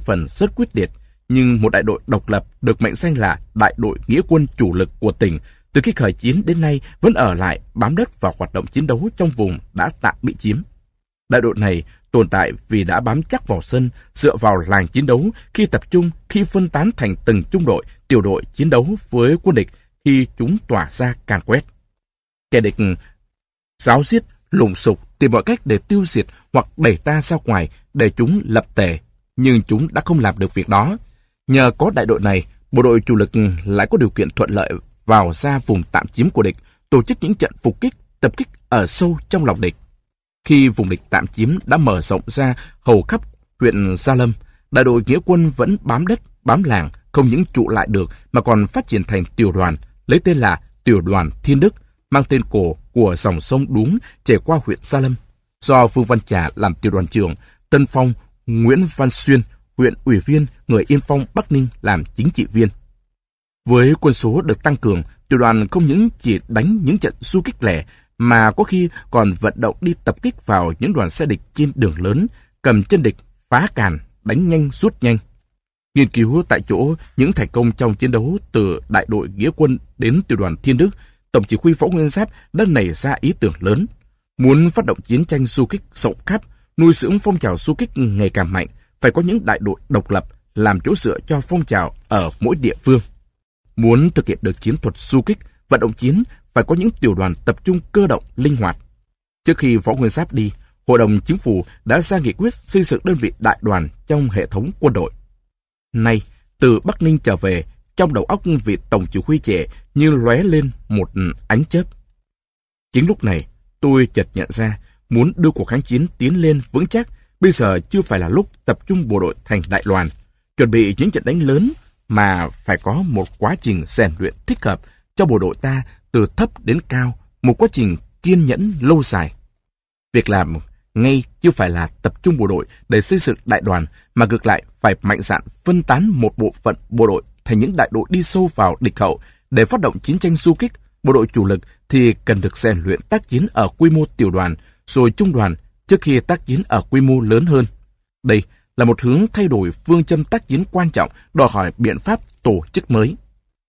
phần rất quyết liệt, nhưng một đại đội độc lập được mệnh danh là đại đội nghĩa quân chủ lực của tỉnh từ khi khởi chiến đến nay vẫn ở lại bám đất và hoạt động chiến đấu trong vùng đã tạm bị chiếm. Đại đội này tồn tại vì đã bám chắc vào sân, dựa vào làng chiến đấu khi tập trung, khi phân tán thành từng trung đội, tiểu đội chiến đấu với quân địch khi chúng tỏa ra càn quét. Kẻ địch giáo giết, lùng sục, tìm mọi cách để tiêu diệt hoặc đẩy ta ra ngoài để chúng lập tề, nhưng chúng đã không làm được việc đó. Nhờ có đại đội này, bộ đội chủ lực lại có điều kiện thuận lợi vào ra vùng tạm chiếm của địch, tổ chức những trận phục kích, tập kích ở sâu trong lòng địch. Khi vùng địch tạm chiếm đã mở rộng ra hầu khắp huyện Gia Lâm, đại đội nghĩa quân vẫn bám đất, bám làng, không những trụ lại được mà còn phát triển thành tiểu đoàn, lấy tên là Tiểu đoàn Thiên Đức, mang tên cổ của dòng sông Đuống chảy qua huyện Gia Lâm. Do Vương Văn Trà làm tiểu đoàn trưởng, Tân Phong, Nguyễn Văn Xuyên, huyện ủy viên, người Yên Phong, Bắc Ninh làm chính trị viên. Với quân số được tăng cường, tiểu đoàn không những chỉ đánh những trận du kích lẻ, mà có khi còn vận động đi tập kích vào những đoàn xe địch trên đường lớn, cầm chân địch, phá càn, đánh nhanh rút nhanh. Nghiên cứu tại chỗ những thành công trong chiến đấu từ đại đội nghĩa quân đến tiểu đoàn Thiên Đức, Tổng chỉ huy Võ Nguyên Giáp đã nảy ra ý tưởng lớn. Muốn phát động chiến tranh du kích rộng khắp, nuôi dưỡng phong trào du kích ngày càng mạnh, phải có những đại đội độc lập làm chỗ dựa cho phong trào ở mỗi địa phương. Muốn thực hiện được chiến thuật du kích, vận động chiến, phải có những tiểu đoàn tập trung cơ động linh hoạt. Trước khi Võ Nguyên Giáp đi, Hội đồng Chính phủ đã ra nghị quyết xây dựng đơn vị đại đoàn trong hệ thống quân đội. Nay, từ Bắc Ninh trở về, trong đầu óc vị tổng chỉ huy trẻ như lóe lên một ánh chớp. Chính lúc này, tôi chợt nhận ra, muốn đưa cuộc kháng chiến tiến lên vững chắc, bây giờ chưa phải là lúc tập trung bộ đội thành đại đoàn, chuẩn bị những trận đánh lớn, mà phải có một quá trình rèn luyện thích hợp cho bộ đội ta từ thấp đến cao, một quá trình kiên nhẫn lâu dài. Việc làm ngay chưa phải là tập trung bộ đội để xây dựng đại đoàn, mà ngược lại phải mạnh dạn phân tán một bộ phận bộ đội thành những đại đội đi sâu vào địch hậu để phát động chiến tranh du kích. Bộ đội chủ lực thì cần được rèn luyện tác chiến ở quy mô tiểu đoàn, rồi trung đoàn trước khi tác chiến ở quy mô lớn hơn. Đây là một hướng thay đổi phương châm tác chiến quan trọng, đòi hỏi biện pháp tổ chức mới.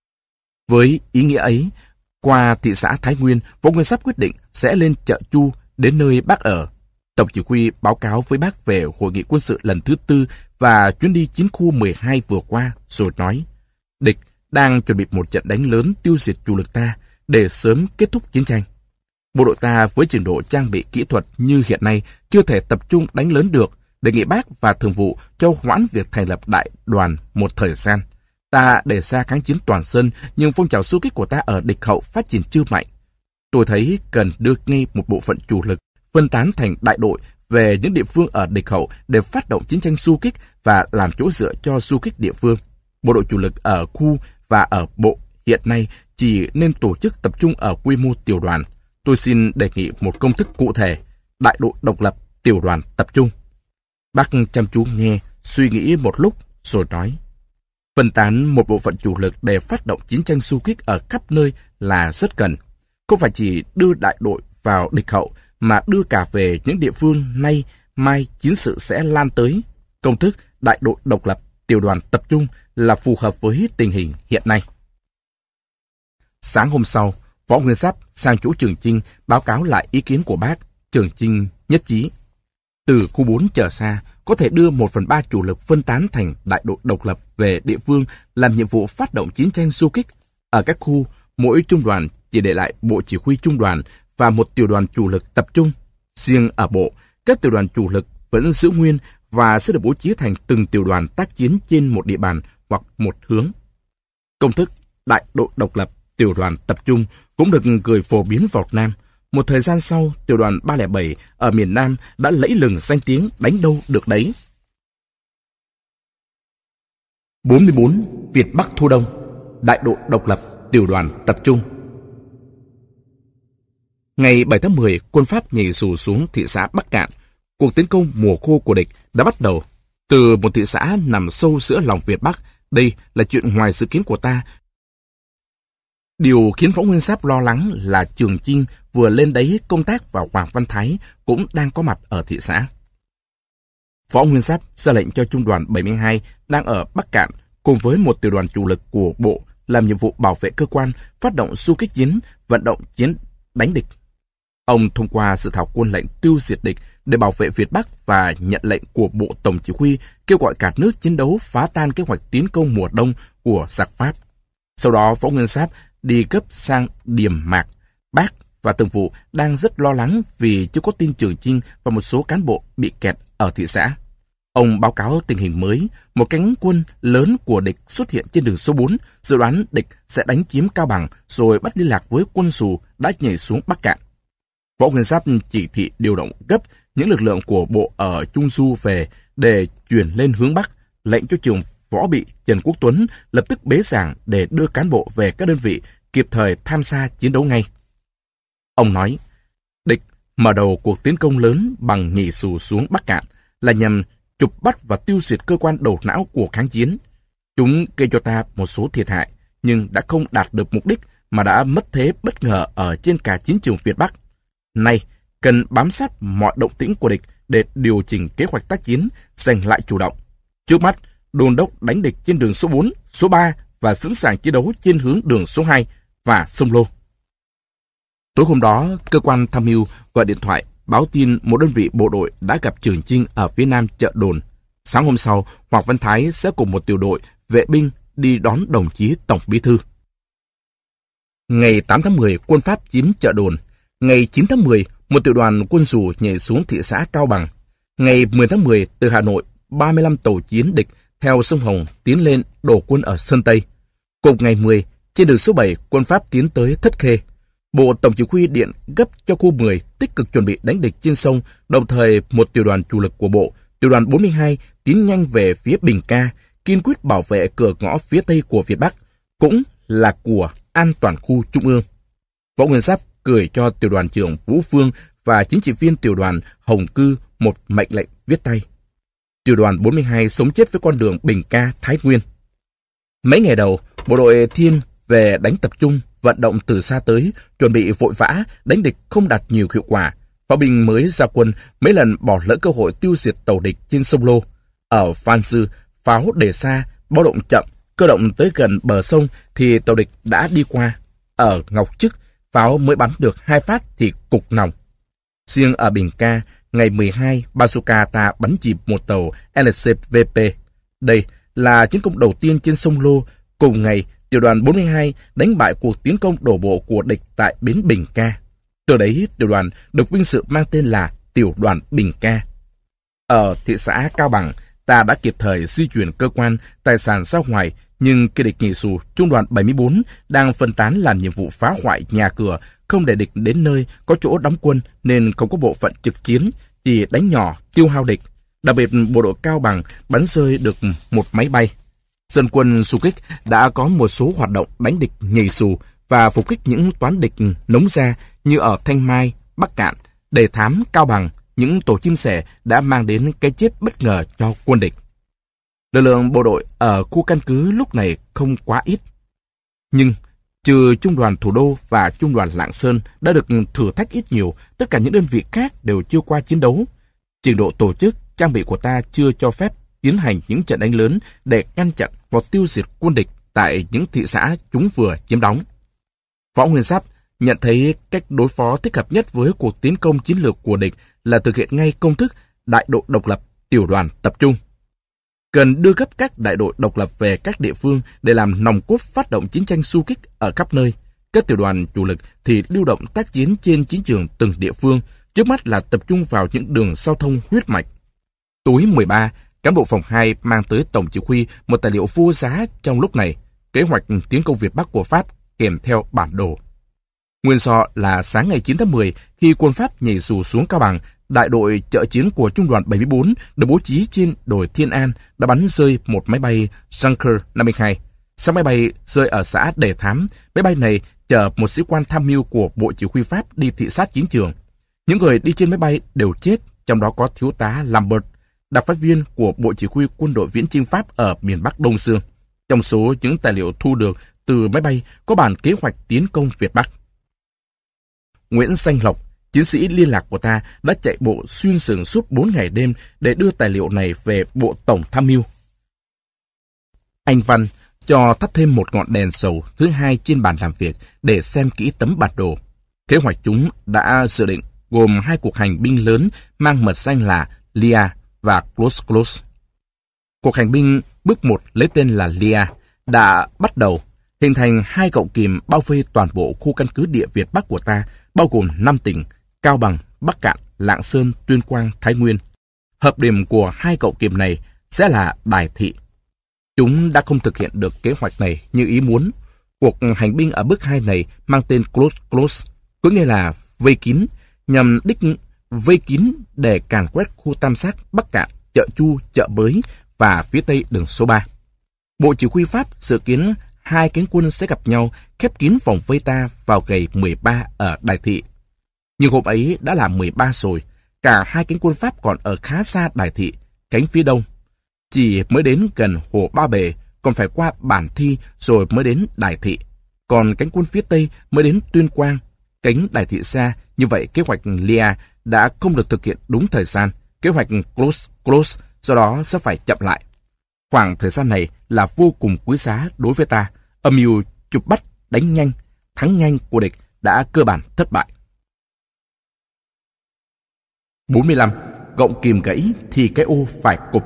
Với ý nghĩa ấy, qua thị xã Thái Nguyên, Võ Nguyên Giáp quyết định sẽ lên Chợ Chu, đến nơi bác ở. Tổng chỉ huy báo cáo với bác về hội nghị quân sự lần thứ 4 và chuyến đi chiến khu 12 vừa qua, rồi nói: địch đang chuẩn bị một trận đánh lớn tiêu diệt chủ lực ta để sớm kết thúc chiến tranh. Bộ đội ta với trình độ trang bị kỹ thuật như hiện nay chưa thể tập trung đánh lớn được. Đề nghị bác và thường vụ cho hoãn việc thành lập đại đoàn một thời gian. Ta đề ra kháng chiến toàn dân, nhưng phong trào du kích của ta ở địch hậu phát triển chưa mạnh. Tôi thấy cần đưa ngay một bộ phận chủ lực phân tán thành đại đội về những địa phương ở địch hậu để phát động chiến tranh du kích và làm chỗ dựa cho du kích địa phương. Bộ đội chủ lực ở khu và ở bộ hiện nay chỉ nên tổ chức tập trung ở quy mô tiểu đoàn. Tôi xin đề nghị một công thức cụ thể: đại đội độc lập, tiểu đoàn tập trung. Bác chăm chú nghe, suy nghĩ một lúc rồi nói: phân tán một bộ phận chủ lực để phát động chiến tranh du kích ở khắp nơi là rất cần. Không phải chỉ đưa đại đội vào địch hậu, mà đưa cả về những địa phương nay mai chiến sự sẽ lan tới. Công thức đại đội độc lập, tiểu đoàn tập trung là phù hợp với tình hình hiện nay. Sáng hôm sau, Võ Nguyên Giáp sang chỗ Trường Chinh báo cáo lại ý kiến của bác. Trường Chinh nhất trí. Từ khu 4 trở xa, có thể đưa 1/3 chủ lực phân tán thành đại đội độc lập về địa phương làm nhiệm vụ phát động chiến tranh du kích. Ở các khu, mỗi trung đoàn chỉ để lại bộ chỉ huy trung đoàn và một tiểu đoàn chủ lực tập trung. Riêng ở bộ, các tiểu đoàn chủ lực vẫn giữ nguyên và sẽ được bố trí thành từng tiểu đoàn tác chiến trên một địa bàn hoặc một hướng. Công thức đại đội độc lập, tiểu đoàn tập trung cũng được gửi phổ biến vào Nam. Một thời gian sau, tiểu đoàn 307 ở miền Nam đã lẫy lừng danh tiếng đánh đâu được đấy. 44. Việt Bắc thu Đông, đại đội độc lập, tiểu đoàn tập trung. Ngày 7 tháng 10, quân Pháp nhảy dù xuống thị xã Bắc Cạn. Cuộc tiến công mùa khô của địch đã bắt đầu. Từ một thị xã nằm sâu giữa lòng Việt Bắc, đây là chuyện ngoài dự kiến của ta. Điều khiến Võ Nguyên Giáp lo lắng là Trường Chinh vừa lên đấy công tác và Hoàng Văn Thái cũng đang có mặt ở thị xã. Võ Nguyên Giáp ra lệnh cho Trung đoàn 72 đang ở Bắc Cạn cùng với một tiểu đoàn chủ lực của bộ làm nhiệm vụ bảo vệ cơ quan, phát động xung kích chiến, vận động chiến đánh địch. Ông thông qua dự thảo quân lệnh tiêu diệt địch để bảo vệ Việt Bắc và nhận lệnh của Bộ Tổng Chỉ huy kêu gọi cả nước chiến đấu phá tan kế hoạch tiến công mùa đông của giặc Pháp. Sau đó, Võ Nguyên Giáp đi gấp sang Điềm Mạc, Bác và Thường vụ đang rất lo lắng vì chưa có tin Trường Chinh và một số cán bộ bị kẹt ở thị xã. Ông báo cáo tình hình mới, một cánh quân lớn của địch xuất hiện trên đường số 4, dự đoán địch sẽ đánh chiếm Cao Bằng rồi bắt liên lạc với quân Xù đã nhảy xuống Bắc Cạn. Võ Nguyên Giáp chỉ thị điều động gấp những lực lượng của bộ ở Trung Du về để chuyển lên hướng Bắc, lệnh cho trưởng võ bị Trần Quốc Tuấn lập tức bế giảng để đưa cán bộ về các đơn vị kịp thời tham gia chiến đấu ngay. Ông nói, địch mở đầu cuộc tiến công lớn bằng nhảy Xù xuống Bắc Cạn là nhằm chụp bắt và tiêu diệt cơ quan đầu não của kháng chiến. Chúng gây cho ta một số thiệt hại, nhưng đã không đạt được mục đích mà đã mất thế bất ngờ ở trên cả chiến trường Việt Bắc. Nay, cần bám sát mọi động tĩnh của địch để điều chỉnh kế hoạch tác chiến, giành lại chủ động. Trước mắt, đôn đốc đánh địch trên đường số 4, số 3 và sẵn sàng chiến đấu trên hướng đường số 2 và sông Lô. Tối hôm đó, cơ quan tham mưu gọi điện thoại báo tin một đơn vị bộ đội đã gặp Trường Chinh ở phía nam chợ Đồn. Sáng hôm sau, Hoàng Văn Thái sẽ cùng một tiểu đội vệ binh đi đón đồng chí Tổng Bí thư. Ngày 8 tháng 10, quân Pháp chiếm chợ Đồn. Ngày 9 tháng 10, một tiểu đoàn quân Xù nhảy xuống thị xã Cao Bằng. Ngày 10 tháng 10, từ Hà Nội, 35 tàu chiến địch theo sông Hồng tiến lên đổ quân ở Sơn Tây. Cùng ngày 10, trên đường số 7, quân Pháp tiến tới Thất Khê. Bộ Tổng Chỉ huy điện gấp cho khu 10 tích cực chuẩn bị đánh địch trên sông, đồng thời một tiểu đoàn chủ lực của bộ, tiểu đoàn 42 tiến nhanh về phía Bình Ca, kiên quyết bảo vệ cửa ngõ phía Tây của Việt Bắc, cũng là của an toàn khu Trung ương. Võ Nguyên Giáp gửi cho tiểu đoàn trưởng Vũ Phương và chính trị viên tiểu đoàn Hồng Cư một mệnh lệnh viết tay. Tiểu đoàn 42 sống chết với con đường Bình Ca, Thái Nguyên. Mấy ngày đầu, bộ đội Thiên về đánh tập trung, vận động từ xa tới, chuẩn bị vội vã, đánh địch không đạt nhiều hiệu quả. Pháo binh mới ra quân mấy lần bỏ lỡ cơ hội tiêu diệt tàu địch trên sông Lô. Ở Phan Sư, pháo để xa, báo động chậm, cơ động tới gần bờ sông thì tàu địch đã đi qua. Ở Ngọc Trức, pháo mới bắn được 2 phát thì cục nòng. Riêng ở Bình Ca, ngày 12, bazooka ta bắn chìm một tàu LCVP. Đây là chiến công đầu tiên trên sông Lô. Cùng ngày, tiểu đoàn 42 đánh bại cuộc tiến công đổ bộ của địch tại bến Bình Ca. Từ đấy, tiểu đoàn được vinh dự mang tên là Tiểu đoàn Bình Ca. Ở thị xã Cao Bằng, ta đã kịp thời di chuyển cơ quan, tài sản ra ngoài, nhưng khi địch nhảy Xù, trung đoàn 74 đang phân tán làm nhiệm vụ phá hoại nhà cửa, không để địch đến nơi có chỗ đóng quân nên không có bộ phận trực chiến, chỉ đánh nhỏ, tiêu hao địch. Đặc biệt, bộ đội Cao Bằng bắn rơi được một máy bay. Dân quân du kích đã có một số hoạt động đánh địch nhảy Xù và phục kích những toán địch nống ra như ở Thanh Mai, Bắc Cạn, Đề Thám, Cao Bằng. Những tổ chim sẻ đã mang đến cái chết bất ngờ cho quân địch. Lực lượng bộ đội ở khu căn cứ lúc này không quá ít. Nhưng, trừ trung đoàn Thủ đô và trung đoàn Lạng Sơn đã được thử thách ít nhiều, tất cả những đơn vị khác đều chưa qua chiến đấu. Trình độ tổ chức, trang bị của ta chưa cho phép tiến hành những trận đánh lớn để ngăn chặn hoặc tiêu diệt quân địch tại những thị xã chúng vừa chiếm đóng. Võ Nguyên Giáp nhận thấy cách đối phó thích hợp nhất với cuộc tiến công chiến lược của địch là thực hiện ngay công thức đại đội độc lập, tiểu đoàn tập trung. Cần đưa gấp các đại đội độc lập về các địa phương để làm nòng cốt phát động chiến tranh du kích ở khắp nơi. Các tiểu đoàn chủ lực thì lưu động tác chiến trên chiến trường từng địa phương, trước mắt là tập trung vào những đường giao thông huyết mạch. Tối 13, cán bộ phòng 2 mang tới Tổng Chỉ huy một tài liệu vô giá trong lúc này, kế hoạch tiến công Việt Bắc của Pháp kèm theo bản đồ. Nguyên do là sáng ngày 9 tháng 10, khi quân Pháp nhảy dù xuống Cao Bằng, đại đội trợ chiến của trung đoàn 74 được bố trí trên đồi Thiên An đã bắn rơi một máy bay Junker 52. Sau máy bay rơi ở xã Đề Thám, máy bay này chở một sĩ quan tham mưu của Bộ Chỉ huy Pháp đi thị sát chiến trường. Những người đi trên máy bay đều chết, trong đó có thiếu tá Lambert, đặc phái viên của Bộ Chỉ huy Quân đội Viễn chinh Pháp ở miền Bắc Đông Dương. Trong số những tài liệu thu được từ máy bay có bản kế hoạch tiến công Việt Bắc. Nguyễn Danh Lộc, Chiến sĩ liên lạc của ta đã chạy bộ xuyên rừng suốt 4 ngày đêm để đưa tài liệu này về Bộ Tổng Tham mưu. Anh Văn cho thắp thêm một ngọn đèn dầu thứ hai trên bàn làm việc để xem kỹ tấm bản đồ. Kế hoạch chúng đã dự định gồm 2 cuộc hành binh lớn mang mật danh là Lia và Close. Cuộc hành binh bước 1 lấy tên là Lia đã bắt đầu, hình thành 2 gọng kìm bao vây toàn bộ khu căn cứ địa Việt Bắc của ta, bao gồm 5 tỉnh Cao Bằng, Bắc Kạn, Lạng Sơn, Tuyên Quang, Thái Nguyên. Hợp điểm của 2 gọng kìm này sẽ là Đài Thị. Chúng đã không thực hiện được kế hoạch này như ý muốn. Cuộc hành binh ở bước 2 này mang tên Close, có nghĩa là vây kín, nhằm đích vây kín để càn quét khu Tam Giác, Bắc Kạn, Chợ Chu, Chợ Bới và phía tây đường số 3. Bộ Chỉ huy Pháp dự kiến 2 cánh quân sẽ gặp nhau khép kín vòng vây ta vào ngày 13 ở Đài Thị. Nhưng hôm ấy đã là 13 rồi, cả 2 cánh quân Pháp còn ở khá xa Đài Thị, cánh phía đông. Chỉ mới đến gần hồ Ba Bể, còn phải qua Bản Thi rồi mới đến Đài Thị. Còn cánh quân phía tây mới đến Tuyên Quang, cánh Đài Thị xa. Như vậy kế hoạch Lia đã không được thực hiện đúng thời gian. Kế hoạch Close do đó sẽ phải chậm lại. Khoảng thời gian này là vô cùng quý giá đối với ta. Âm mưu chụp bắt, đánh nhanh, thắng nhanh của địch đã cơ bản thất bại. 45. Gọng kìm gãy thì cái ô phải cụp.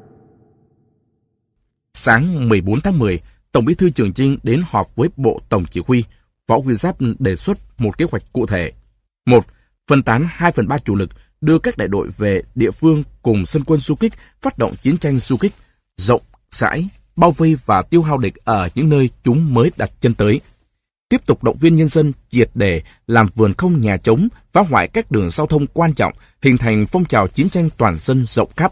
Sáng 14 tháng 10, Tổng Bí thư Trường Chinh đến họp với Bộ Tổng Chỉ huy. Võ Nguyên Giáp đề xuất một kế hoạch cụ thể. 1. Phân tán 2/3 chủ lực, đưa các đại đội về địa phương cùng sân quân du kích, phát động chiến tranh du kích, rộng rãi, bao vây và tiêu hao địch ở những nơi chúng mới đặt chân tới. Tiếp tục động viên nhân dân triệt để làm vườn không nhà trống, phá hoại các đường giao thông quan trọng, hình thành phong trào chiến tranh toàn dân rộng khắp.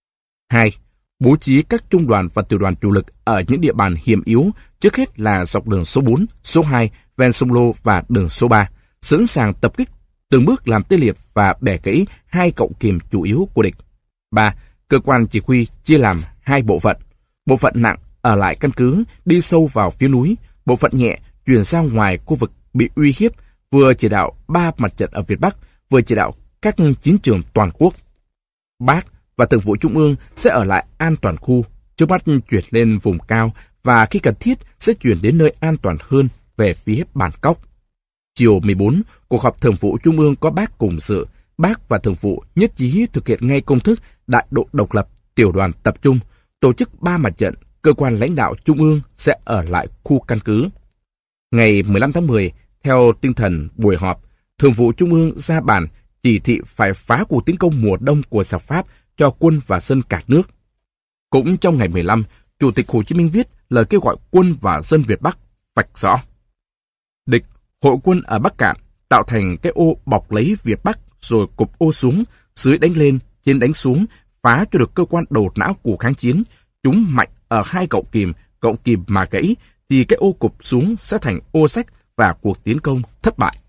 2. Bố trí các trung đoàn và tiểu đoàn chủ lực ở những địa bàn hiểm yếu, trước hết là dọc đường số 4, số 2, ven sông Lô và đường số 3, sẵn sàng tập kích, từng bước làm tê liệt và bẻ gãy 2 gọng kìm chủ yếu của địch. 3. Cơ quan chỉ huy chia làm 2 bộ phận. Bộ phận nặng ở lại căn cứ, đi sâu vào phía núi. Bộ phận nhẹ chuyển ra ngoài khu vực bị uy hiếp, vừa chỉ đạo 3 mặt trận ở Việt Bắc, vừa chỉ đạo các chiến trường toàn quốc. Bác và Thường vụ Trung ương sẽ ở lại an toàn khu, trước mắt chuyển lên vùng cao và khi cần thiết sẽ chuyển đến nơi an toàn hơn về phía Bản Cóc. Chiều 14, cuộc họp Thường vụ Trung ương có Bác cùng dự. Bác và Thường vụ nhất trí thực hiện ngay công thức đại đội độc lập, tiểu đoàn tập trung, tổ chức 3 mặt trận, cơ quan lãnh đạo Trung ương sẽ ở lại khu căn cứ. Ngày 15 tháng 10, theo tinh thần buổi họp, Thường vụ Trung ương ra bản chỉ thị phải phá cuộc tiến công mùa đông của giặc Pháp cho quân và dân cả nước. Cũng trong ngày 15, Chủ tịch Hồ Chí Minh viết lời kêu gọi quân và dân Việt Bắc vạch rõ. Địch hội quân ở Bắc Kạn tạo thành cái ô bọc lấy Việt Bắc rồi cụp ô xuống, dưới đánh lên, trên đánh xuống, phá cho được cơ quan đầu não của kháng chiến. Chúng mạnh ở 2 gọng kìm mà gãy thì cái ô cụp xuống sẽ thành ô sách và cuộc tiến công thất bại.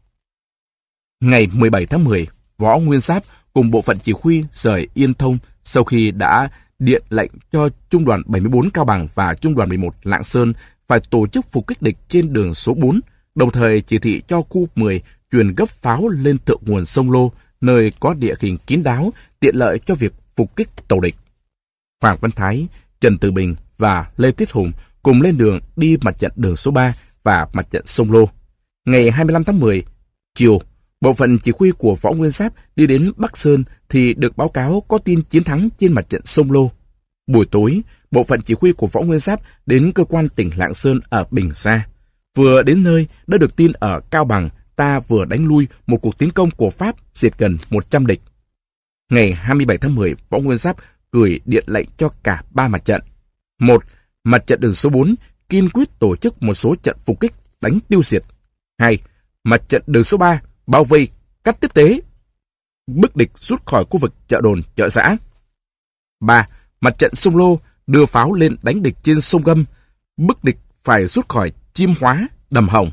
Ngày 17 tháng 10, Võ Nguyên Giáp cùng bộ phận chỉ huy rời Yên Thông sau khi đã điện lệnh cho Trung đoàn 74 Cao Bằng và Trung đoàn 11 Lạng Sơn phải tổ chức phục kích địch trên đường số 4, đồng thời chỉ thị cho khu 10 truyền gấp pháo lên thượng nguồn sông Lô, nơi có địa hình kín đáo, tiện lợi cho việc phục kích tàu địch. Hoàng Văn Thái, Trần Từ Bình và Lê Tiết Hùng cùng lên đường đi mặt trận đường số 3 và mặt trận sông Lô. Ngày 25 tháng 10, chiều, bộ phận chỉ huy của Võ Nguyên Giáp đi đến Bắc Sơn thì được báo cáo có tin chiến thắng trên mặt trận sông Lô. Buổi tối, bộ phận chỉ huy của Võ Nguyên Giáp đến cơ quan tỉnh Lạng Sơn ở Bình Sa. Vừa đến nơi, đã được tin ở Cao Bằng ta vừa đánh lui một cuộc tiến công của Pháp diệt gần 100 địch. Ngày 27 tháng 10, Võ Nguyên Giáp gửi điện lệnh cho cả 3 mặt trận. 1. Mặt trận đường số 4 kiên quyết tổ chức một số trận phục kích đánh tiêu diệt. 2. Mặt trận đường số 3 bao vây, cắt tiếp tế, bức địch rút khỏi khu vực chợ đồn, chợ xã. 3. Mặt trận sông Lô đưa pháo lên đánh địch trên sông Gâm, bức địch phải rút khỏi Chiêm Hóa, Đầm Hồng.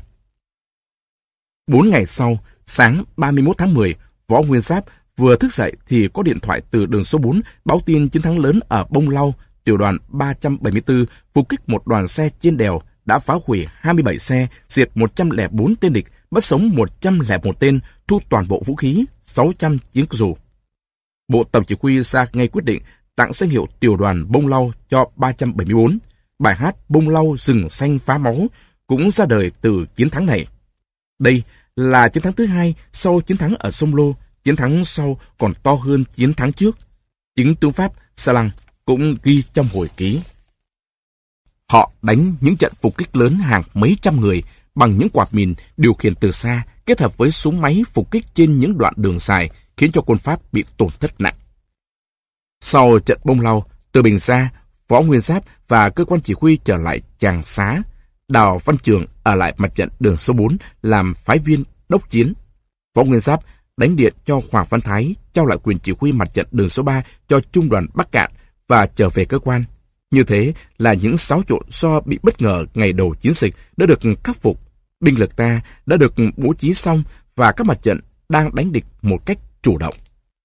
4 ngày sau, sáng 31 tháng 10, Võ Nguyên Giáp vừa thức dậy thì có điện thoại từ đường số 4 báo tin chiến thắng lớn ở Bông Lau. Tiểu đoàn 374 phục kích một đoàn xe trên đèo đã phá hủy 27 xe, diệt 104 tên địch, bắt sống 101 tên, thu toàn bộ vũ khí, 600 chiến dù. Bộ Tổng chỉ huy ra ngay quyết định tặng danh hiệu tiểu đoàn bông lau cho 374. Bài hát Bông lau rừng xanh phá máu cũng ra đời từ chiến thắng này. Đây là chiến thắng thứ hai sau chiến thắng ở sông Lô, chiến thắng sau còn to hơn chiến thắng trước. Chính tướng Pháp Salan cũng ghi trong hồi ký. Họ đánh những trận phục kích lớn hàng mấy trăm người bằng những quạt mìn điều khiển từ xa kết hợp với súng máy phục kích trên những đoạn đường dài, khiến cho quân Pháp bị tổn thất nặng. Sau trận Bông lau, từ Bình Sa, Võ Nguyên Giáp và cơ quan chỉ huy trở lại Tràng Xá. Đào Văn Trường ở lại mặt trận đường số 4 làm phái viên đốc chiến. Võ Nguyên Giáp đánh điện cho Hoàng Văn Thái trao lại quyền chỉ huy mặt trận đường số 3 cho Trung đoàn Bắc Cạn và trở về cơ quan. Như thế là những xáo trộn do bị bất ngờ ngày đầu chiến dịch đã được khắc phục. Binh lực ta đã được bố trí xong và các mặt trận đang đánh địch một cách chủ động.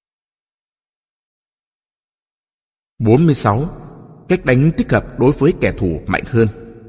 46. Cách đánh thích hợp đối với kẻ thù mạnh hơn.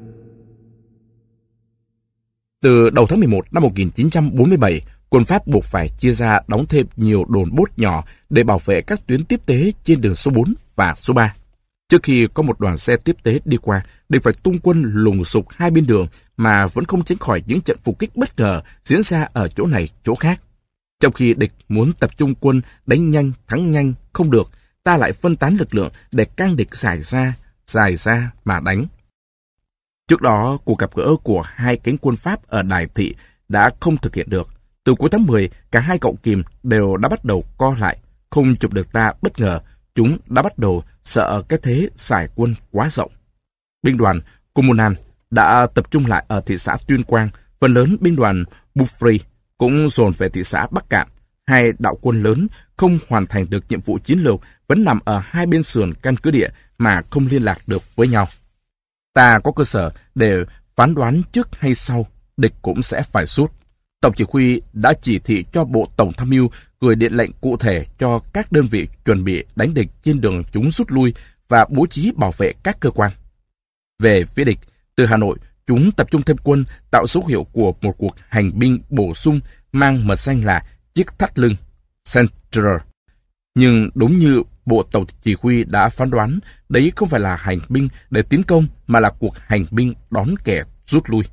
Từ đầu tháng 11 năm 1947, quân Pháp buộc phải chia ra đóng thêm nhiều đồn bốt nhỏ để bảo vệ các tuyến tiếp tế trên đường số 4 và số 3. Trước khi có một đoàn xe tiếp tế đi qua, địch phải tung quân lùng sục hai bên đường mà vẫn không tránh khỏi những trận phục kích bất ngờ diễn ra ở chỗ này chỗ khác. Trong khi địch muốn tập trung quân đánh nhanh thắng nhanh không được, ta lại phân tán lực lượng để can địch dài ra mà đánh. Trước đó, cuộc gặp gỡ của hai cánh quân Pháp ở Đài Thị đã không thực hiện được. Từ cuối tháng 10, cả hai cọng kìm đều đã bắt đầu co lại, không chụp được ta bất ngờ. Chúng đã bắt đầu sợ cái thế xài quân quá rộng. Binh đoàn Comunan đã tập trung lại ở thị xã Tuyên Quang. Phần lớn binh đoàn Buffrey cũng dồn về thị xã Bắc Cạn. Hai đạo quân lớn không hoàn thành được nhiệm vụ chiến lược vẫn nằm ở hai bên sườn căn cứ địa mà không liên lạc được với nhau. Ta có cơ sở để phán đoán trước hay sau, địch cũng sẽ phải rút. Tổng chỉ huy đã chỉ thị cho Bộ Tổng tham mưu gửi điện lệnh cụ thể cho các đơn vị chuẩn bị đánh địch trên đường chúng rút lui và bố trí bảo vệ các cơ quan. Về phía địch, từ Hà Nội, chúng tập trung thêm quân tạo dấu hiệu của một cuộc hành binh bổ sung mang mật danh là chiếc thắt lưng, Centre. Nhưng đúng như Bộ Tổng chỉ huy đã phán đoán, đấy không phải là hành binh để tiến công mà là cuộc hành binh đón kẻ rút lui.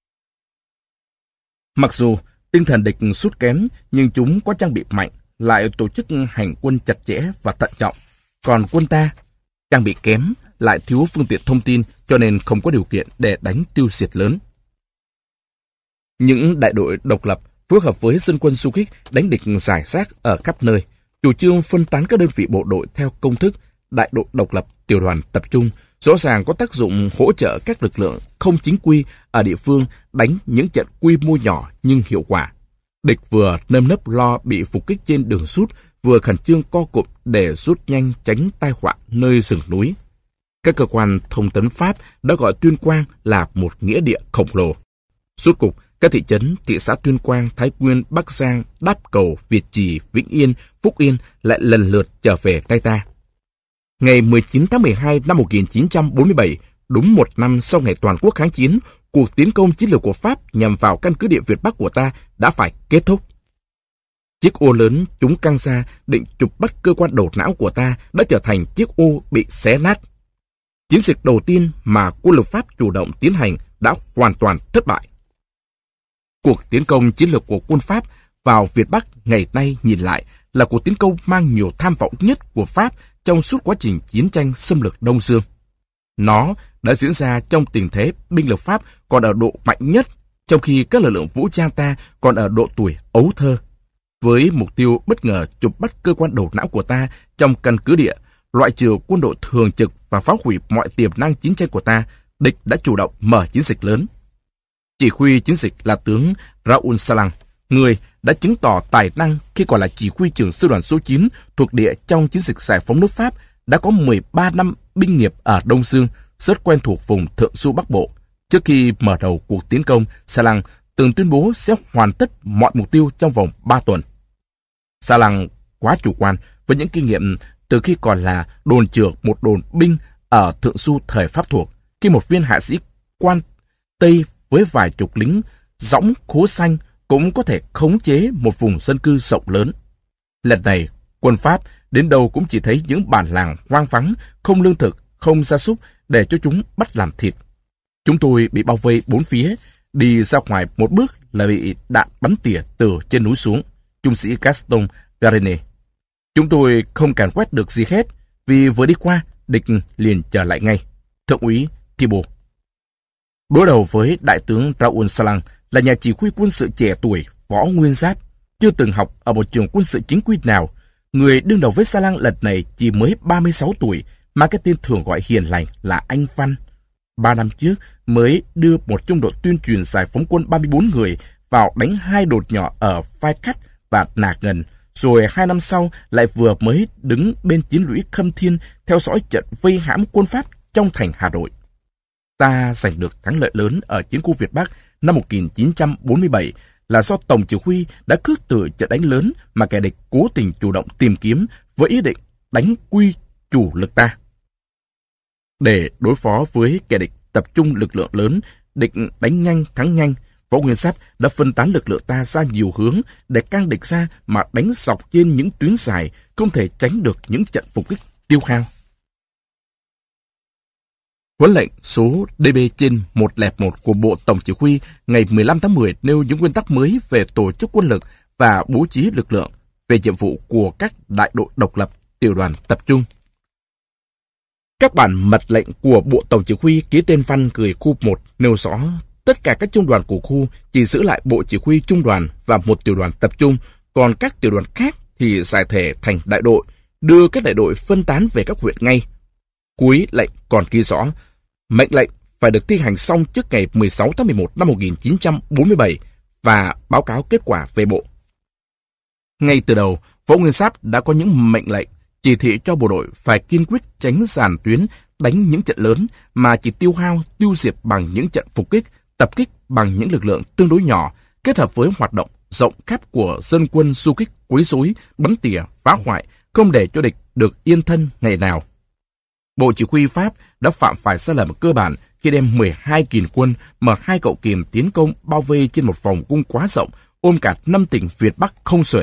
Mặc dù tinh thần địch sút kém, nhưng chúng có trang bị mạnh, lại tổ chức hành quân chặt chẽ và thận trọng. Còn quân ta, trang bị kém, lại thiếu phương tiện thông tin, cho nên không có điều kiện để đánh tiêu diệt lớn. Những đại đội độc lập phối hợp với dân quân du kích đánh địch rải rác ở khắp nơi. Chủ trương phân tán các đơn vị bộ đội theo công thức đại đội độc lập tiểu đoàn tập trung rõ ràng có tác dụng hỗ trợ các lực lượng không chính quy ở địa phương đánh những trận quy mô nhỏ nhưng hiệu quả. Địch vừa nơm nớp lo bị phục kích trên đường rút, vừa khẩn trương co cụm để rút nhanh tránh tai họa nơi rừng núi. Các cơ quan thông tấn Pháp đã gọi Tuyên Quang là một nghĩa địa khổng lồ. Rốt cục, các thị trấn, thị xã Tuyên Quang, Thái Nguyên, Bắc Giang, Đáp Cầu, Việt Trì, Vĩnh Yên, Phúc Yên lại lần lượt trở về tay ta. Ngày 19 tháng 12 năm 1947, đúng một năm sau ngày toàn quốc kháng chiến, cuộc tiến công chiến lược của Pháp nhằm vào căn cứ địa Việt Bắc của ta đã phải kết thúc. Chiếc ô lớn chúng căng ra định chụp bắt cơ quan đầu não của ta đã trở thành chiếc ô bị xé nát. Chiến dịch đầu tiên mà quân lực Pháp chủ động tiến hành đã hoàn toàn thất bại. Cuộc tiến công chiến lược của quân Pháp vào Việt Bắc ngày nay nhìn lại là cuộc tiến công mang nhiều tham vọng nhất của Pháp trong suốt quá trình chiến tranh xâm lược Đông Dương. Nó đã diễn ra trong tình thế binh lực Pháp còn ở độ mạnh nhất, trong khi các lực lượng vũ trang ta còn ở độ tuổi ấu thơ. Với mục tiêu bất ngờ chụp bắt cơ quan đầu não của ta trong căn cứ địa, loại trừ quân đội thường trực và phá hủy mọi tiềm năng chiến tranh của ta, địch đã chủ động mở chiến dịch lớn. Chỉ huy chiến dịch là tướng Raoul Salan, người đã chứng tỏ tài năng khi còn là chỉ huy trưởng sư đoàn số 9 thuộc địa trong chiến dịch giải phóng nước Pháp, đã có 13 năm binh nghiệp ở Đông Dương, rất quen thuộc vùng Thượng Du Bắc Bộ. Trước khi mở đầu cuộc tiến công, Salan từng tuyên bố sẽ hoàn tất mọi mục tiêu trong vòng 3 tuần. Salan quá chủ quan với những kinh nghiệm từ khi còn là đồn trưởng một đồn binh ở Thượng Du thời Pháp thuộc, khi một viên hạ sĩ quan Tây với vài chục lính dõng khố xanh cũng có thể khống chế một vùng dân cư rộng lớn. Lần này, quân Pháp đến đâu cũng chỉ thấy những bản làng hoang vắng, không lương thực, không gia súc để cho chúng bắt làm thịt. Chúng tôi bị bao vây bốn phía, đi ra ngoài một bước là bị đạn bắn tỉa từ trên núi xuống. Trung sĩ Gaston Garene. Chúng tôi không càn quét được gì hết, vì vừa đi qua, địch liền trở lại ngay. Thượng úy Thibault. Đối đầu với đại tướng Raoul Salan là nhà chỉ huy quân sự trẻ tuổi, võ nguyên giáp, chưa từng học ở một trường quân sự chính quy nào. Người đương đầu với Salan lần này chỉ mới 36 tuổi, mà cái tên thường gọi hiền lành là anh Văn. 3 năm trước mới đưa một trung đội tuyên truyền giải phóng quân 34 người vào đánh 2 đột nhỏ ở Phai Cắt và Nà Ngần, rồi 2 năm sau lại vừa mới đứng bên chiến lũy Khâm Thiên theo dõi trận vây hãm quân Pháp trong thành Hà Nội. Ta giành được thắng lợi lớn ở chiến khu Việt Bắc năm 1947 là do Tổng chỉ huy đã khước từ trận đánh lớn mà kẻ địch cố tình chủ động tìm kiếm với ý định đánh quy chủ lực ta. Để đối phó với kẻ địch tập trung lực lượng lớn, địch đánh nhanh thắng nhanh, Võ Nguyên Giáp đã phân tán lực lượng ta ra nhiều hướng để căng địch ra mà đánh dọc trên những tuyến dài, không thể tránh được những trận phục kích tiêu hao. Huấn lệnh số DB/101 của Bộ Tổng chỉ huy ngày 15 tháng 10 nêu những nguyên tắc mới về tổ chức quân lực và bố trí lực lượng, về nhiệm vụ của các đại đội độc lập, tiểu đoàn tập trung. Các bản mật lệnh của Bộ Tổng chỉ huy ký tên Văn gửi khu 1 nêu rõ tất cả các trung đoàn của khu chỉ giữ lại Bộ chỉ huy trung đoàn và một tiểu đoàn tập trung, còn các tiểu đoàn khác thì giải thể thành đại đội, đưa các đại đội phân tán về các huyện ngay. Cuối lệnh còn ghi rõ, mệnh lệnh phải được thi hành xong trước ngày 16 tháng 11 năm 1947 và báo cáo kết quả về Bộ. Ngay từ đầu, Võ Nguyên Giáp đã có những mệnh lệnh chỉ thị cho bộ đội phải kiên quyết tránh dàn tuyến đánh những trận lớn mà chỉ tiêu hao, tiêu diệt bằng những trận phục kích, tập kích bằng những lực lượng tương đối nhỏ, kết hợp với hoạt động rộng khắp của dân quân du kích quấy rối, bắn tỉa, phá hoại, không để cho địch được yên thân ngày nào. Bộ chỉ huy Pháp đã phạm phải sai lầm cơ bản khi đem 12.000 quân mở 2 cậu kìm tiến công bao vây trên một vòng cung quá rộng, ôm cả 5 tỉnh Việt Bắc không xuể.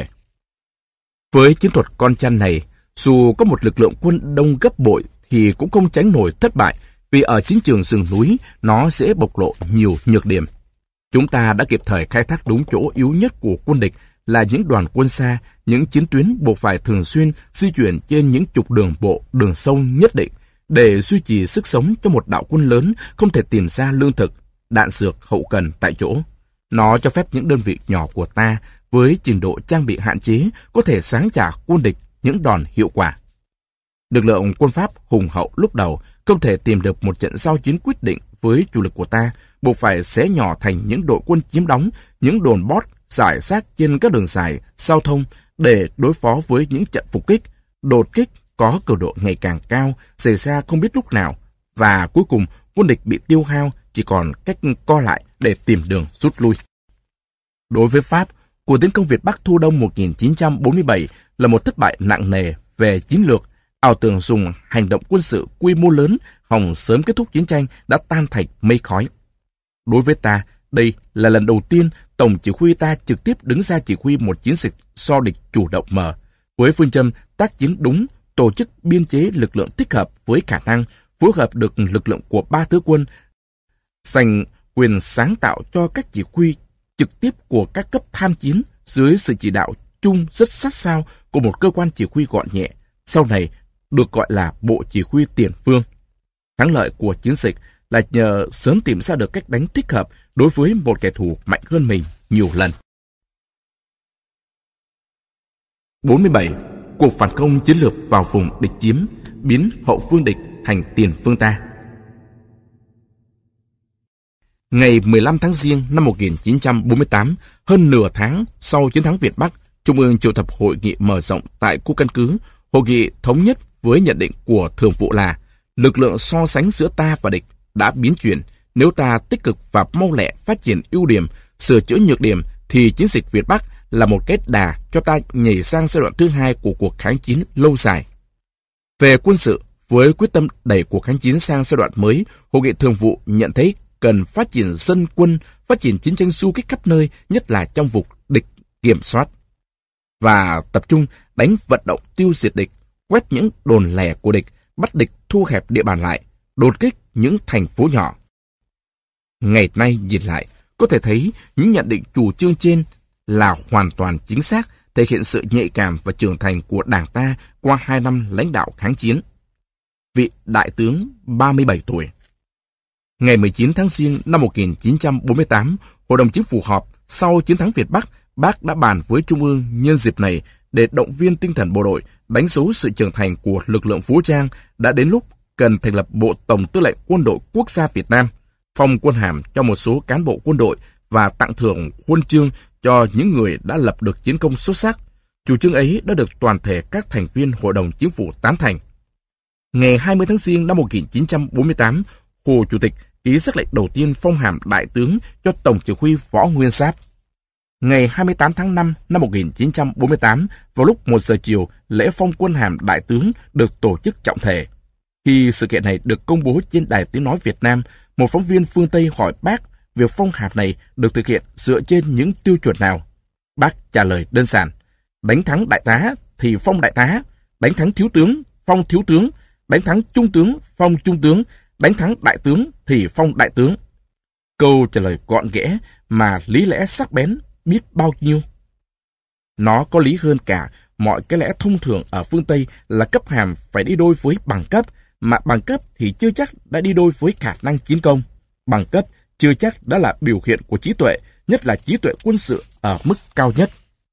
Với chiến thuật con chăn này, dù có một lực lượng quân đông gấp bội thì cũng không tránh nổi thất bại, vì ở chiến trường rừng núi nó dễ bộc lộ nhiều nhược điểm. Chúng ta đã kịp thời khai thác đúng chỗ yếu nhất của quân địch là những đoàn quân xa, những chiến tuyến buộc phải thường xuyên di chuyển trên những trục đường bộ, đường sông nhất định để duy trì sức sống cho một đạo quân lớn không thể tìm ra lương thực, đạn dược hậu cần tại chỗ. Nó cho phép những đơn vị nhỏ của ta với trình độ trang bị hạn chế có thể sáng trả quân địch những đòn hiệu quả. Lực lượng quân Pháp hùng hậu lúc đầu không thể tìm được một trận giao chiến quyết định với chủ lực của ta, buộc phải xé nhỏ thành những đội quân chiếm đóng, những đồn bót rải rác trên các đường dài giao thông để đối phó với những trận phục kích, đột kích có cường độ ngày càng cao, xảy ra không biết lúc nào, và cuối cùng quân địch bị tiêu hao, chỉ còn cách co lại để tìm đường rút lui. Đối với Pháp, cuộc tiến công Việt Bắc thu đông 1947 là một thất bại nặng nề về chiến lược. Ảo tưởng dùng hành động quân sự quy mô lớn hòng sớm kết thúc chiến tranh đã tan thành mây khói. Đối với ta, đây là lần đầu tiên Tổng chỉ huy ta trực tiếp đứng ra chỉ huy một chiến dịch do địch chủ động mở, với phương châm tác chiến đúng, tổ chức biên chế lực lượng thích hợp với khả năng, phối hợp được lực lượng của 3 thứ quân, dành quyền sáng tạo cho các chỉ huy trực tiếp của các cấp tham chiến dưới sự chỉ đạo chung rất sát sao của một cơ quan chỉ huy gọn nhẹ, sau này được gọi là Bộ Chỉ huy Tiền phương. Thắng lợi của chiến dịch là nhờ sớm tìm ra được cách đánh thích hợp đối với một kẻ thù mạnh hơn mình nhiều lần. 47. Cuộc phản công chiến lược vào vùng địch chiếm, biến hậu phương địch thành tiền phương ta. Ngày 15 tháng Giêng năm 1948, hơn nửa tháng sau chiến thắng Việt Bắc, Trung ương triệu tập hội nghị mở rộng tại khu căn cứ. Hội nghị thống nhất với nhận định của Thường vụ là lực lượng so sánh giữa ta và địch đã biến chuyển. Nếu ta tích cực và mau lẹ phát triển ưu điểm, sửa chữa nhược điểm, thì chiến dịch Việt Bắc là một cái đà cho ta nhảy sang giai đoạn thứ hai của cuộc kháng chiến lâu dài. Về quân sự, với quyết tâm đẩy cuộc kháng chiến sang giai đoạn mới, Hội nghị Thường vụ nhận thấy cần phát triển dân quân, phát triển chiến tranh du kích khắp nơi, nhất là trong vùng địch kiểm soát. Và tập trung đánh vận động tiêu diệt địch, quét những đồn lẻ của địch, bắt địch thu hẹp địa bàn lại, đột kích những thành phố nhỏ. Ngày nay nhìn lại, có thể thấy những nhận định chủ trương trên là hoàn toàn chính xác, thể hiện sự nhạy cảm và trưởng thành của Đảng ta qua 2 năm lãnh đạo kháng chiến. Vị Đại tướng 37 tuổi. Ngày 19 tháng Giêng năm 1948, Hội đồng Chính phủ họp sau chiến thắng Việt Bắc, Bác đã bàn với Trung ương nhân dịp này để động viên tinh thần bộ đội, đánh dấu sự trưởng thành của lực lượng vũ trang, đã đến lúc cần thành lập Bộ Tổng Tư lệnh Quân đội Quốc gia Việt Nam, phong quân hàm cho một số cán bộ quân đội và tặng thưởng huân chương cho những người đã lập được chiến công xuất sắc. Chủ trương ấy đã được toàn thể các thành viên Hội đồng Chính phủ tán thành. Ngày 20 tháng Giêng năm 1948, Hồ Chủ tịch ký sắc lệnh đầu tiên phong hàm Đại tướng cho Tổng chỉ huy Võ Nguyên Giáp. Ngày 28 tháng 5 năm 1948, vào lúc 1 giờ chiều, lễ phong quân hàm Đại tướng được tổ chức trọng thể. Khi sự kiện này được công bố trên Đài Tiếng Nói Việt Nam, một phóng viên phương Tây hỏi Bác việc phong hàm này được thực hiện dựa trên những tiêu chuẩn nào. Bác trả lời đơn giản: đánh thắng đại tá thì phong đại tá, đánh thắng thiếu tướng, phong thiếu tướng, đánh thắng trung tướng, phong trung tướng, đánh thắng đại tướng thì phong đại tướng. Câu trả lời gọn ghẽ mà lý lẽ sắc bén biết bao nhiêu. Nó có lý hơn cả mọi cái lẽ thông thường ở phương Tây là cấp hàm phải đi đôi với bằng cấp, mà bằng cấp thì chưa chắc đã đi đôi với khả năng chiến công. Bằng cấp chưa chắc đã là biểu hiện của trí tuệ, nhất là trí tuệ quân sự ở mức cao nhất.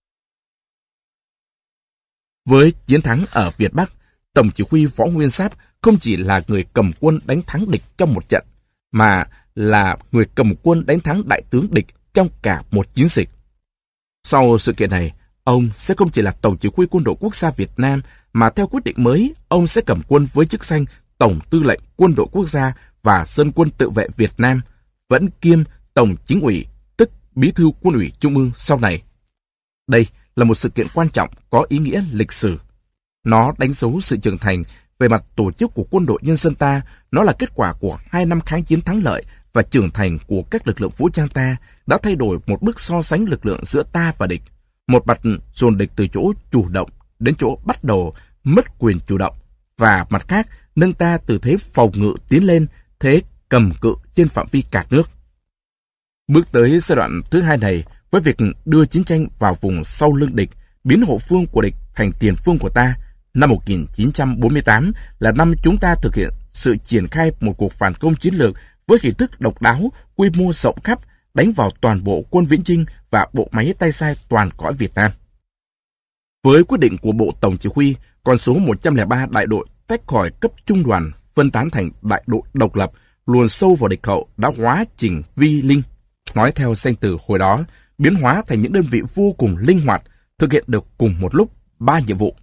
Với chiến thắng ở Việt Bắc, Tổng chỉ huy Võ Nguyên Giáp không chỉ là người cầm quân đánh thắng địch trong một trận, mà là người cầm quân đánh thắng đại tướng địch trong cả một chiến dịch. Sau sự kiện này, ông sẽ không chỉ là Tổng chỉ huy Quân đội Quốc gia Việt Nam, mà theo quyết định mới, ông sẽ cầm quân với chức danh Tổng Tư lệnh Quân đội Quốc gia và Dân quân tự vệ Việt Nam, vẫn kiêm Tổng Chính ủy, tức Bí thư Quân ủy Trung ương sau này. Đây là một sự kiện quan trọng có ý nghĩa lịch sử. Nó đánh dấu sự trưởng thành về mặt tổ chức của quân đội nhân dân ta. Nó là kết quả của 2 năm kháng chiến thắng lợi và trưởng thành của các lực lượng vũ trang ta, đã thay đổi một bước so sánh lực lượng giữa ta và địch. Một mặt dồn địch từ chỗ chủ động đến chỗ bắt đầu mất quyền chủ động, và mặt khác nâng ta từ thế phòng ngự tiến lên thế cầm cự trên phạm vi cả nước. Bước tới giai đoạn thứ hai này, với việc đưa chiến tranh vào vùng sau lưng địch, biến hậu phương của địch thành tiền phương của ta, năm 1948 là năm chúng ta thực hiện sự triển khai một cuộc phản công chiến lược với hình thức độc đáo, quy mô rộng khắp, đánh vào toàn bộ quân Viễn Chinh và bộ máy tay sai toàn cõi Việt Nam. Với quyết định của Bộ Tổng Chỉ huy, con số 103 đại đội tách khỏi cấp trung đoàn, phân tán thành đại đội độc lập, luồn sâu vào địch hậu đã hóa chỉnh vi linh. Nói theo danh từ hồi đó, biến hóa thành những đơn vị vô cùng linh hoạt, thực hiện được cùng một lúc 3 nhiệm vụ.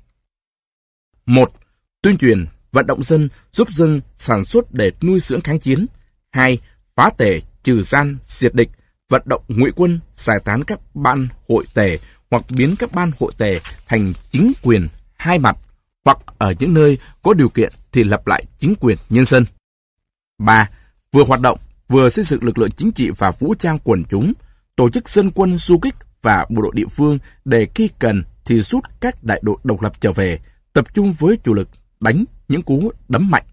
1. Tuyên truyền, vận động dân, giúp dân sản xuất để nuôi dưỡng kháng chiến. 2. Phá tể, trừ gian, diệt địch, vận động ngụy quân, giải tán các ban hội tể hoặc biến các ban hội tể thành chính quyền hai mặt, hoặc ở những nơi có điều kiện thì lập lại chính quyền nhân dân. 3. Vừa hoạt động, vừa xây dựng lực lượng chính trị và vũ trang quần chúng, tổ chức dân quân du kích và bộ đội địa phương để khi cần thì rút các đại đội độc lập trở về, tập trung với chủ lực đánh những cú đấm mạnh.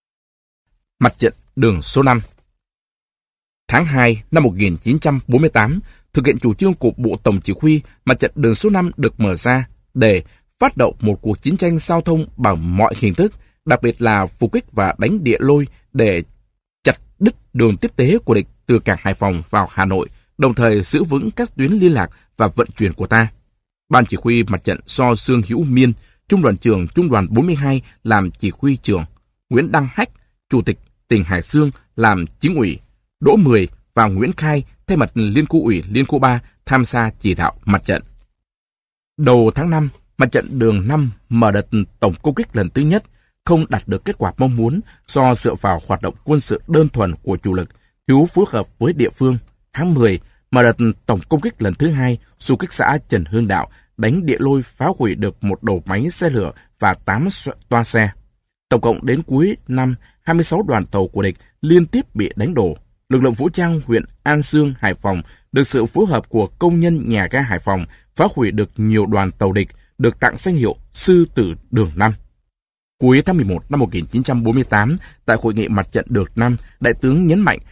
Mặt trận đường số 5. Tháng 2 năm 1948, thực hiện chủ trương của Bộ Tổng Chỉ huy, mặt trận đường số 5 được mở ra để phát động một cuộc chiến tranh giao thông bằng mọi hình thức, đặc biệt là phục kích và đánh địa lôi để chặt đứt đường tiếp tế của địch từ cảng Hải Phòng vào Hà Nội, đồng thời giữ vững các tuyến liên lạc và vận chuyển của ta. Ban chỉ huy mặt trận do Dương Hữu Miên, Trung đoàn trưởng Trung đoàn 42 làm chỉ huy trưởng, Nguyễn Đăng Hách, Chủ tịch tỉnh Hải Dương làm chính ủy, Đỗ Mười và Nguyễn Khai thay mặt Liên khu ủy Liên khu 3 tham gia chỉ đạo mặt trận. Đầu tháng 5, mặt trận đường 5 mở đợt tổng công kích lần thứ nhất, không đạt được kết quả mong muốn do dựa vào hoạt động quân sự đơn thuần của chủ lực, thiếu phối hợp với địa phương. Tháng 10, mở đợt tổng công kích lần thứ hai, du kích xã Trần Hưng Đạo đánh địa lôi phá hủy được một đầu máy xe lửa và 8 toa xe. Tổng cộng đến cuối năm, 26 đoàn tàu của địch liên tiếp bị đánh đổ. lực lượng vũ trang huyện An Dương, Hải Phòng được sự phối hợp của công nhân nhà ga Hải Phòng phá hủy được nhiều đoàn tàu địch, được tặng danh hiệu Sư tử Đường Năm. Cuối tháng 11 năm 1948, tại hội nghị mặt trận Đường Năm, Đại tướng nhấn mạnh